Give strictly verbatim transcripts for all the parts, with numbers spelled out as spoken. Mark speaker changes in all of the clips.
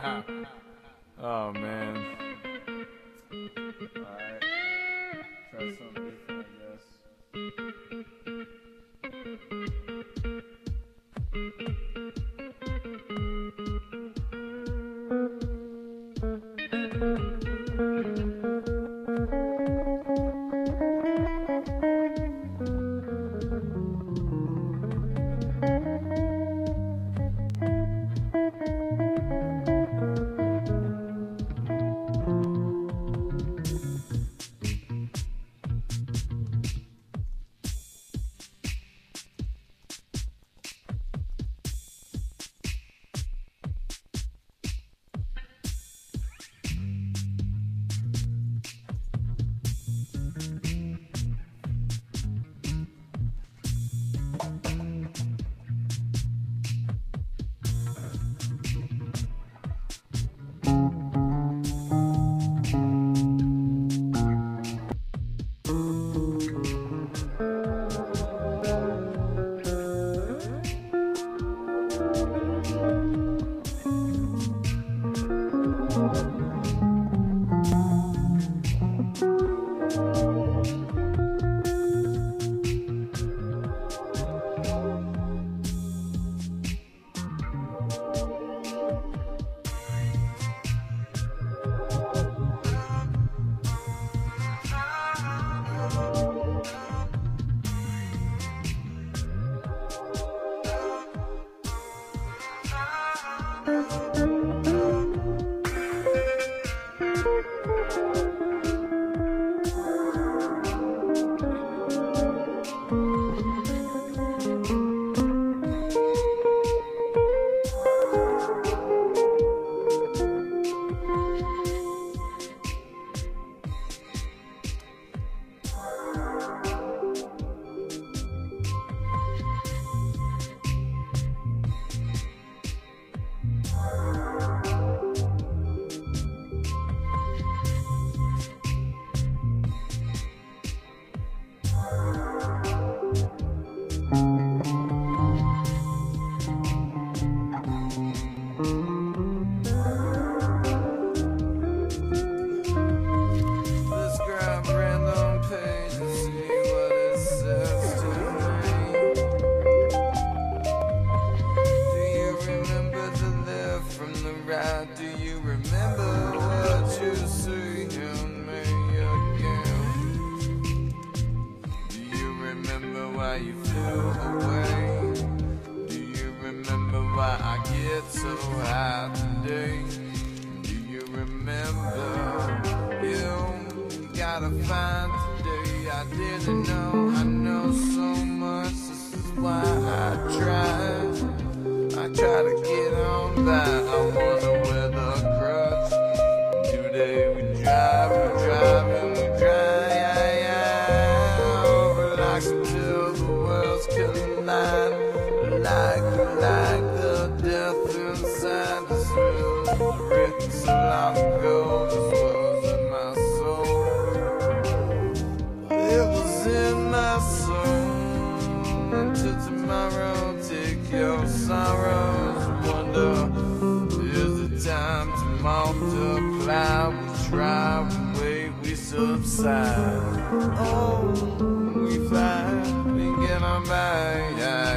Speaker 1: Oh man. Alright. Try something different, I
Speaker 2: Do you remember what you see in me again? Do you remember why you flew away? Do you remember why I get so high today? Do you remember? You gotta find today. I didn't know, I know so much. This is why I try. I try to get on by. I wonder where the crutch. Today we drive, we drive and we drive relax until the worlds collide. Like, like the death inside this world. Written so long ago, this was in my soul. It was in my soul. Until tomorrow, take your sorrows. Wonder, is it time to multiply? We try, we wait, we subside. Oh, we fly, we get on by.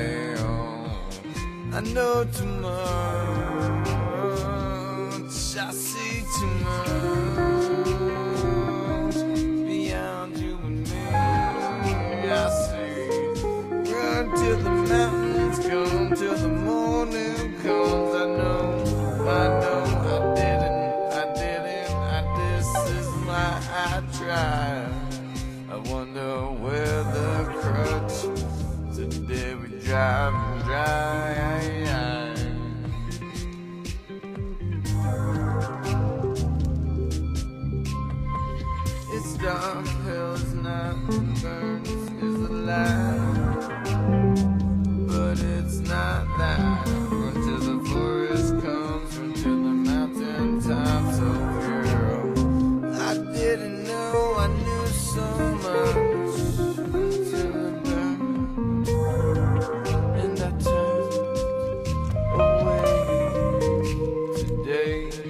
Speaker 2: I know too much, I see too much beyond you and me. I see, run till the mountains come, till the morning comes. I know, I know, I didn't, I didn't, I, this is why I try. I wonder where the crutch. Today we drive and drive. It's dark, hell is not, burns is alive. But it's not that. Run till the forest comes, run till the mountain tops. Oh girl, I didn't know I knew so much until it burned, and I turned away today.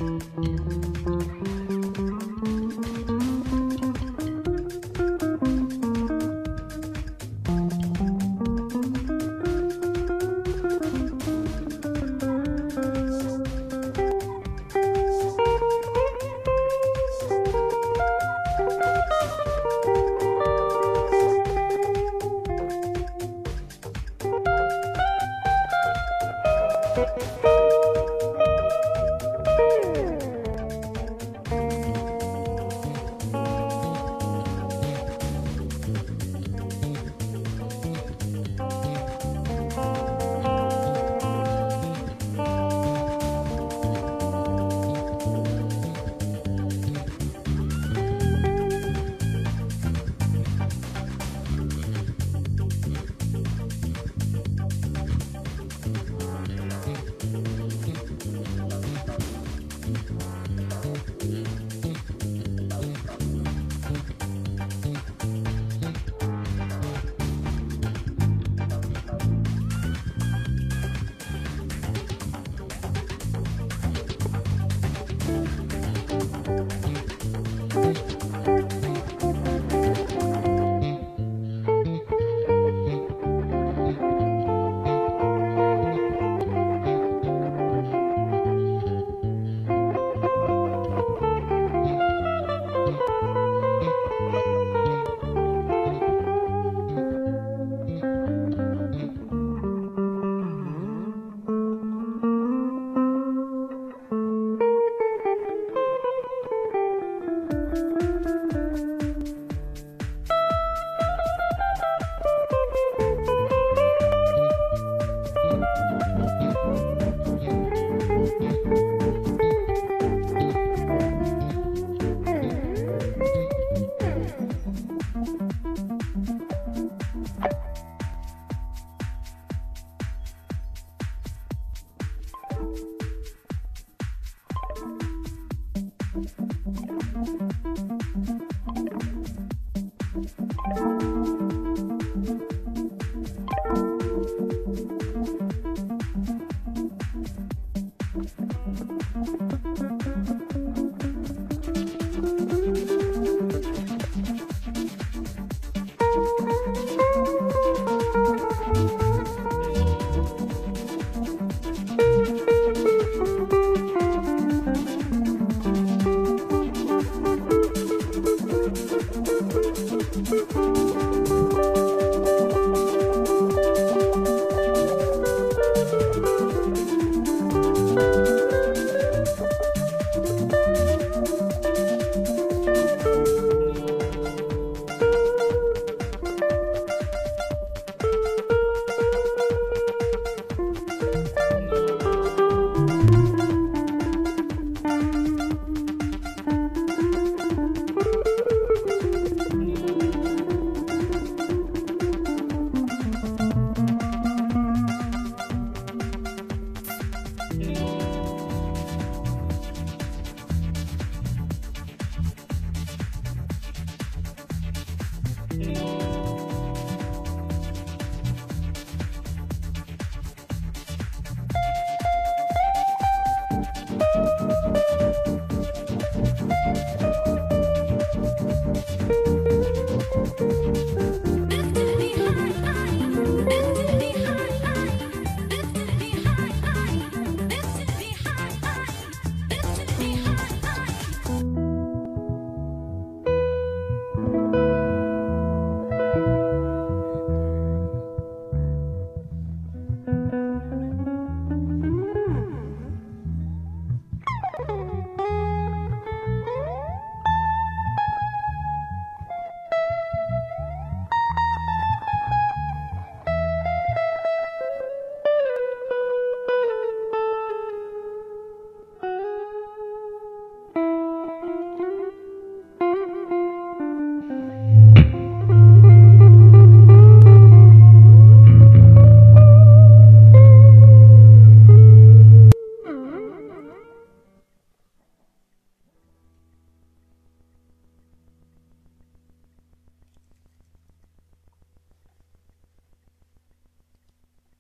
Speaker 3: Thank